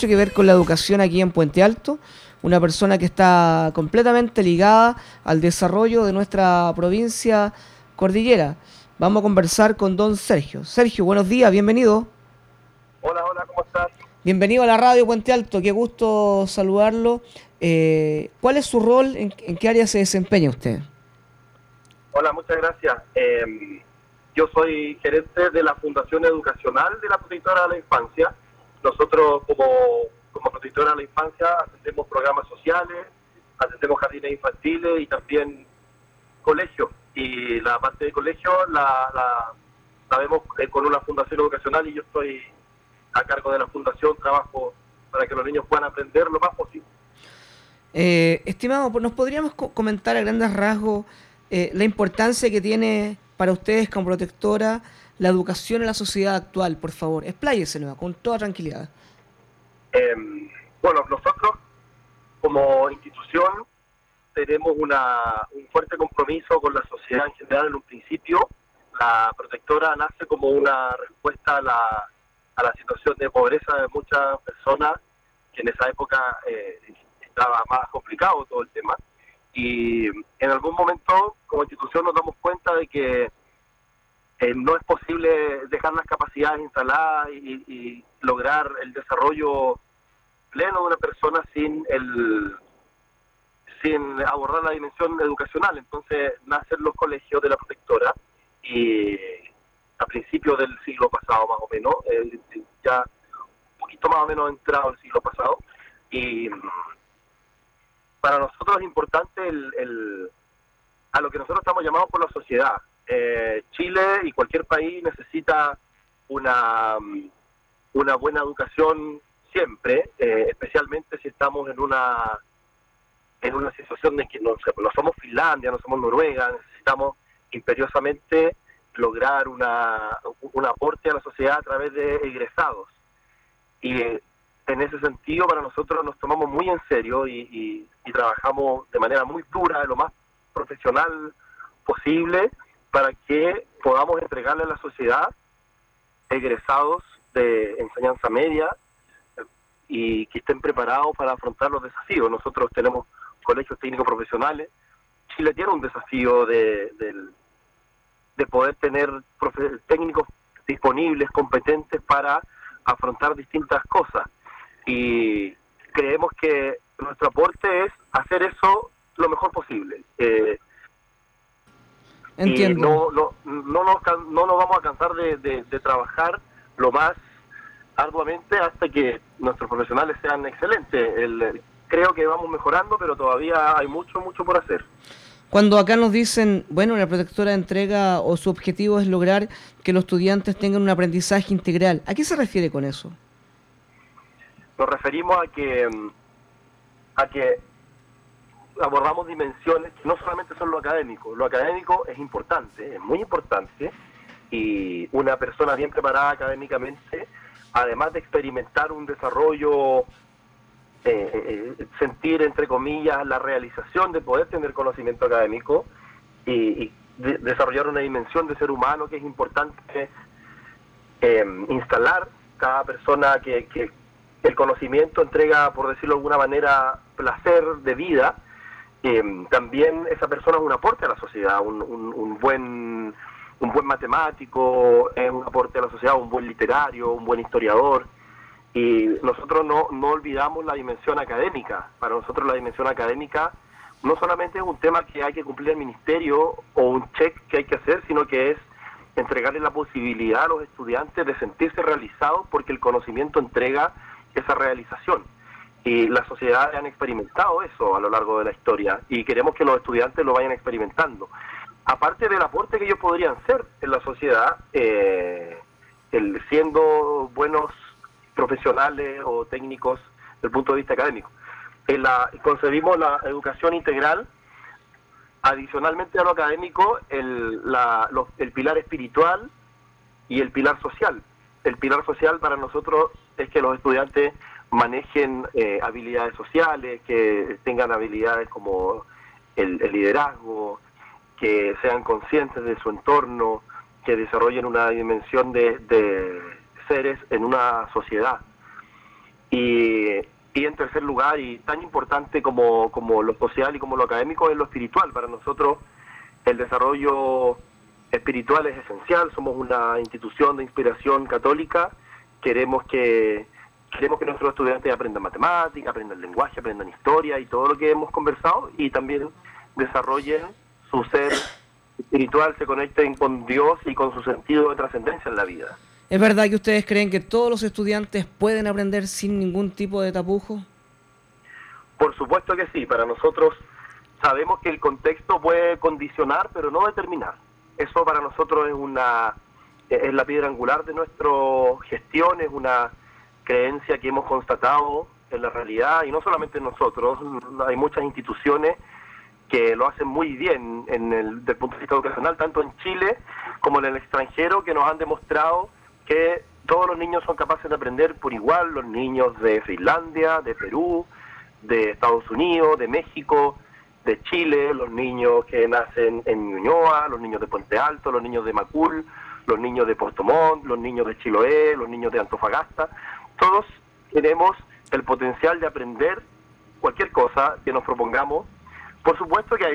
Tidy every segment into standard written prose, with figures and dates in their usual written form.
que ver con la educación aquí en Puente Alto, una persona que está completamente ligada al desarrollo de nuestra provincia cordillera. Vamos a conversar con don Sergio. Sergio, buenos días, bienvenido. Hola, hola, ¿cómo estás? Bienvenido a la radio Puente Alto, qué gusto saludarlo. ¿Cuál es su rol? ¿En qué área se desempeña usted? Hola, muchas gracias. Yo soy gerente de la Fundación Educacional de la Protectora de la Infancia. Nosotros, como Protectora de la Infancia, atendemos programas sociales, atendemos jardines infantiles y también colegios. Y la parte de colegio la vemos con una fundación educacional y yo estoy a cargo de la fundación, trabajo para que los niños puedan aprender lo más posible. Estimado, ¿nos podríamos comentar a grandes rasgos la importancia que tiene para ustedes como protectora la educación en la sociedad actual? Por favor, expláyese nueva, con toda tranquilidad. Eh, bueno, nosotros como institución tenemos un fuerte compromiso con la sociedad en general. En un principio, la protectora nace como una respuesta a la situación de pobreza de muchas personas, que en esa época estaba más complicado todo el tema. Y en algún momento, como institución, nos damos cuenta de que no es posible dejar las capacidades instaladas y lograr el desarrollo pleno de una persona sin abordar la dimensión educacional. Entonces nacen los colegios de la protectora y a principios del siglo pasado más o menos, ya un poquito más o menos entrado el siglo pasado, y para nosotros es importante a lo que nosotros estamos llamados por la sociedad. Chile y cualquier país necesita una, una buena educación siempre, especialmente si estamos en una situación de que no somos Finlandia, no somos Noruega, necesitamos imperiosamente lograr un aporte a la sociedad a través de egresados. Y en ese sentido, para nosotros nos tomamos muy en serio y trabajamos de manera muy dura, lo más profesional posible, para que podamos entregarle a la sociedad egresados de enseñanza media y que estén preparados para afrontar los desafíos. Nosotros tenemos colegios técnicos profesionales. Chile tiene un desafío de poder tener técnicos disponibles, competentes para afrontar distintas cosas. Y creemos que nuestro aporte es hacer eso lo mejor posible. Y Entiendo. no nos vamos a cansar de trabajar lo más arduamente hasta que nuestros profesionales sean excelentes. Creo que vamos mejorando, pero todavía hay mucho, mucho por hacer. Cuando acá nos dicen, bueno, la protectora entrega o su objetivo es lograr que los estudiantes tengan un aprendizaje integral, ¿a qué se refiere con eso? Nos referimos a que abordamos dimensiones que no solamente son lo académico es importante, es muy importante, y una persona bien preparada académicamente, además de experimentar un desarrollo, sentir, entre comillas, la realización de poder tener conocimiento académico y desarrollar una dimensión de ser humano que es importante instalar. Cada persona que el conocimiento entrega, por decirlo de alguna manera, placer de vida. También esa persona es un aporte a la sociedad, un buen matemático es un aporte a la sociedad, un buen literario, un buen historiador. Y nosotros no olvidamos la dimensión académica. Para nosotros la dimensión académica no solamente es un tema que hay que cumplir el ministerio o un check que hay que hacer, sino que es entregarle la posibilidad a los estudiantes de sentirse realizados porque el conocimiento entrega esa realización. Y las sociedades han experimentado eso a lo largo de la historia y queremos que los estudiantes lo vayan experimentando. Aparte del aporte que ellos podrían ser en la sociedad, siendo buenos profesionales o técnicos desde el punto de vista académico. Concebimos la educación integral, adicionalmente a lo académico, el pilar espiritual y el pilar social. El pilar social para nosotros es que los estudiantes manejen habilidades sociales, que tengan habilidades como el liderazgo, que sean conscientes de su entorno, que desarrollen una dimensión de seres en una sociedad. Y, y en tercer lugar, y tan importante como lo social y como lo académico, es lo espiritual. Para nosotros el desarrollo espiritual es esencial. Somos una institución de inspiración católica. Queremos que nuestros estudiantes aprendan matemáticas, aprendan lenguaje, aprendan historia y todo lo que hemos conversado, y también desarrollen su ser espiritual, se conecten con Dios y con su sentido de trascendencia en la vida. ¿Es verdad que ustedes creen que todos los estudiantes pueden aprender sin ningún tipo de tapujo? Por supuesto que sí. Para nosotros sabemos que el contexto puede condicionar, pero no determinar. Eso para nosotros es la piedra angular de nuestra gestión, es una creencia que hemos constatado en la realidad, y no solamente nosotros. Hay muchas instituciones que lo hacen muy bien desde el punto de vista educacional, tanto en Chile como en el extranjero, que nos han demostrado que todos los niños son capaces de aprender por igual. Los niños de Finlandia, de Perú, de Estados Unidos, de México, de Chile, los niños que nacen en Ñuñoa, los niños de Puente Alto, los niños de Macul, los niños de Puerto Montt, los niños de Chiloé, los niños de Antofagasta. Todos tenemos el potencial de aprender cualquier cosa que nos propongamos. Por supuesto que hay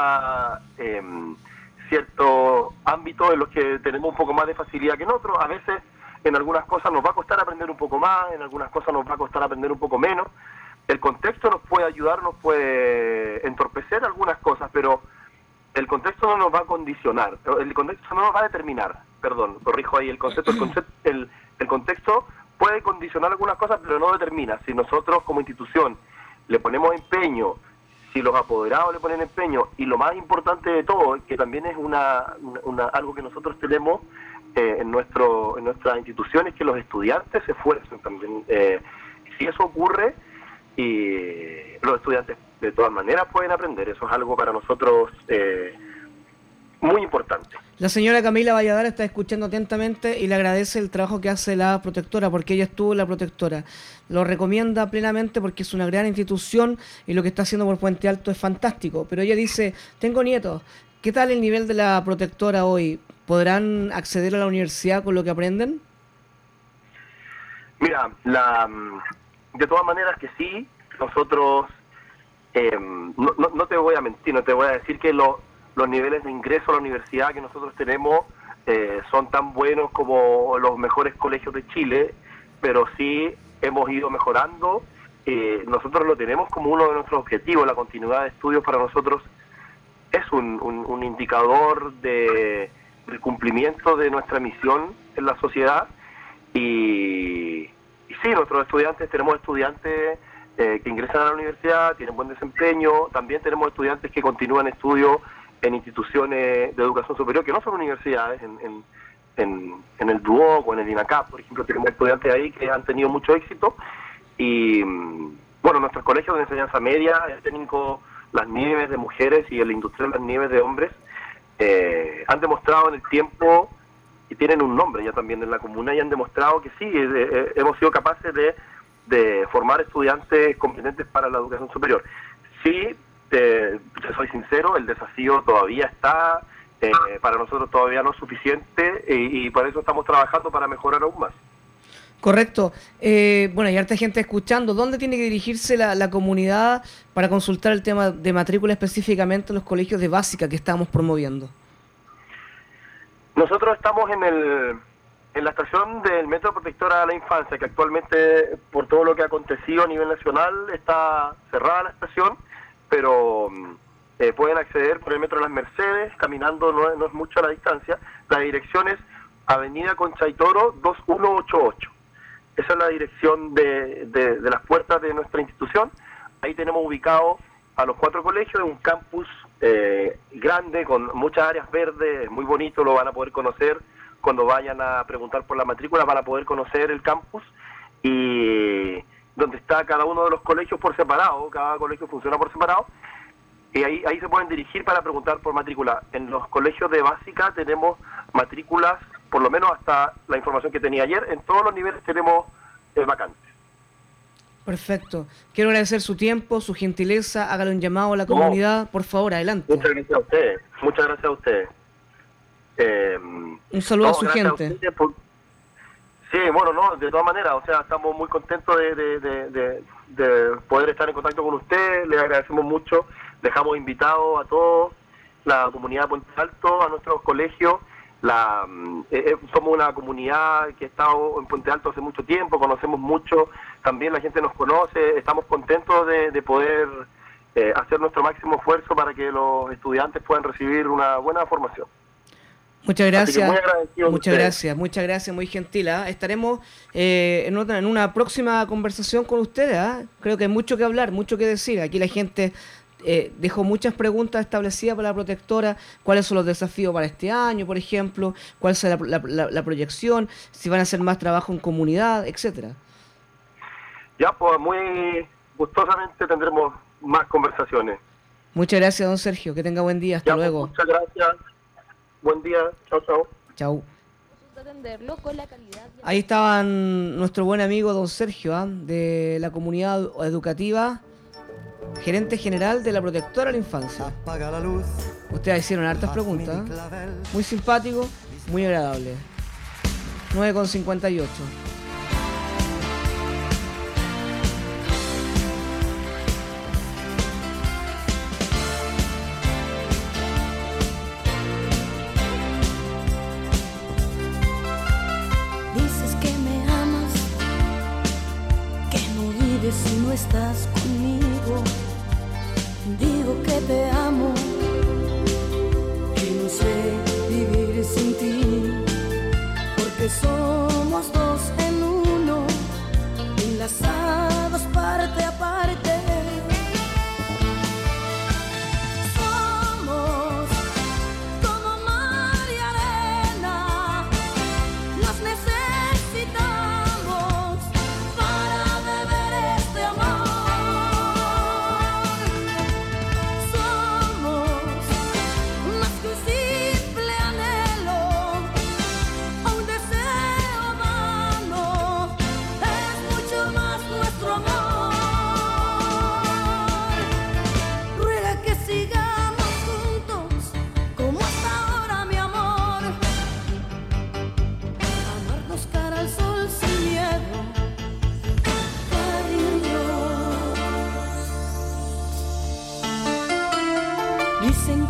cierto ámbito en los que tenemos un poco más de facilidad que en otros. A veces en algunas cosas nos va a costar aprender un poco más, en algunas cosas nos va a costar aprender un poco menos. El contexto nos puede ayudar, nos puede entorpecer algunas cosas, pero el contexto no nos va a condicionar, el contexto no nos va a determinar, corrijo ahí el concepto, el contexto puede condicionar algunas cosas, pero no determina. Si nosotros como institución le ponemos empeño, si los apoderados le ponen empeño, y lo más importante de todo, que también es algo que nosotros tenemos en nuestras instituciones, que los estudiantes se esfuercen también. Si eso ocurre, y los estudiantes de todas maneras pueden aprender. Eso es algo para nosotros muy importante. La señora Camila Valladares está escuchando atentamente y le agradece el trabajo que hace la protectora, porque ella estuvo en la protectora. Lo recomienda plenamente porque es una gran institución y lo que está haciendo por Puente Alto es fantástico. Pero ella dice, tengo nietos, ¿qué tal el nivel de la protectora hoy? ¿Podrán acceder a la universidad con lo que aprenden? Mira, de todas maneras que sí. Nosotros, no te voy a mentir, no te voy a decir que los niveles de ingreso a la universidad que nosotros tenemos son tan buenos como los mejores colegios de Chile, pero sí hemos ido mejorando. Nosotros lo tenemos como uno de nuestros objetivos. La continuidad de estudios para nosotros es un indicador del cumplimiento de nuestra misión en la sociedad. Y sí, nuestros estudiantes, tenemos estudiantes que ingresan a la universidad, tienen buen desempeño. También tenemos estudiantes que continúan estudios en instituciones de educación superior, que no son universidades, en el DUOC o en el INACAP, por ejemplo. Tenemos estudiantes ahí que han tenido mucho éxito. Y bueno, nuestros colegios de enseñanza media, el técnico Las Nieves de mujeres y el industrial Las Nieves de hombres, han demostrado en el tiempo, y tienen un nombre ya también en la comuna, y han demostrado que sí, hemos sido capaces de formar estudiantes competentes para la educación superior. Sí, te soy sincero, el desafío todavía está, para nosotros todavía no es suficiente, y por eso estamos trabajando para mejorar aún más. Correcto. Bueno, hay harta gente escuchando. ¿Dónde tiene que dirigirse la comunidad para consultar el tema de matrícula específicamente en los colegios de básica que estamos promoviendo? Nosotros estamos en la estación del Metro Protectora de la Infancia, que actualmente, por todo lo que ha acontecido a nivel nacional, está cerrada la estación, pero pueden acceder por el Metro de las Mercedes, caminando no es mucho la distancia. La dirección es Avenida Concha y Toro 2188. Esa es la dirección de las puertas de nuestra institución. Ahí tenemos ubicado a los 4 colegios, un campus grande con muchas áreas verdes, muy bonito. Lo van a poder conocer cuando vayan a preguntar por la matrícula, van a poder conocer el campus, y donde está cada uno de los colegios por separado. Cada colegio funciona por separado, y ahí se pueden dirigir para preguntar por matrícula. En los colegios de básica tenemos matrículas, por lo menos hasta la información que tenía ayer, en todos los niveles tenemos vacantes. Perfecto. Quiero agradecer su tiempo, su gentileza. Hágale un llamado a la comunidad. Por favor, adelante. Muchas gracias a ustedes. Muchas gracias a ustedes. Un saludo a su gente. Sí, bueno, no, de todas maneras, o sea, estamos muy contentos de poder estar en contacto con usted, le agradecemos mucho, dejamos invitados a todos, la comunidad de Puente Alto, a nuestros colegios, somos una comunidad que ha estado en Puente Alto hace mucho tiempo, conocemos mucho, también la gente nos conoce, estamos contentos de poder hacer nuestro máximo esfuerzo para que los estudiantes puedan recibir una buena formación. Muchas gracias, muy agradecido muchas gracias, muy gentil. Estaremos en una próxima conversación con ustedes. Creo que hay mucho que hablar, mucho que decir. Aquí la gente dejó muchas preguntas establecidas para la protectora, cuáles son los desafíos para este año, por ejemplo, cuál será la proyección, si van a hacer más trabajo en comunidad, etcétera. Ya, pues muy gustosamente tendremos más conversaciones. Muchas gracias, don Sergio, que tenga buen día, hasta luego. Muchas gracias. Buen día, chao, chao. Chao. Ahí estaban nuestro buen amigo don Sergio, de la comunidad educativa, gerente general de la protectora de la infancia. Ustedes hicieron hartas preguntas, muy simpático, muy agradable. 9:58. Si no estás conmigo, digo que te amo y no sé vivir sin ti, porque somos dos en uno, enlazados parte a parte. Somos como mar y arena, nos necesitamos para beber este amor. Somos más que un simple anhelo, un deseo humano, es mucho más nuestro amor. Ruega que sigamos juntos como hasta ahora, mi amor. Amarnos cara al sol sin miedo, cariño. Dicen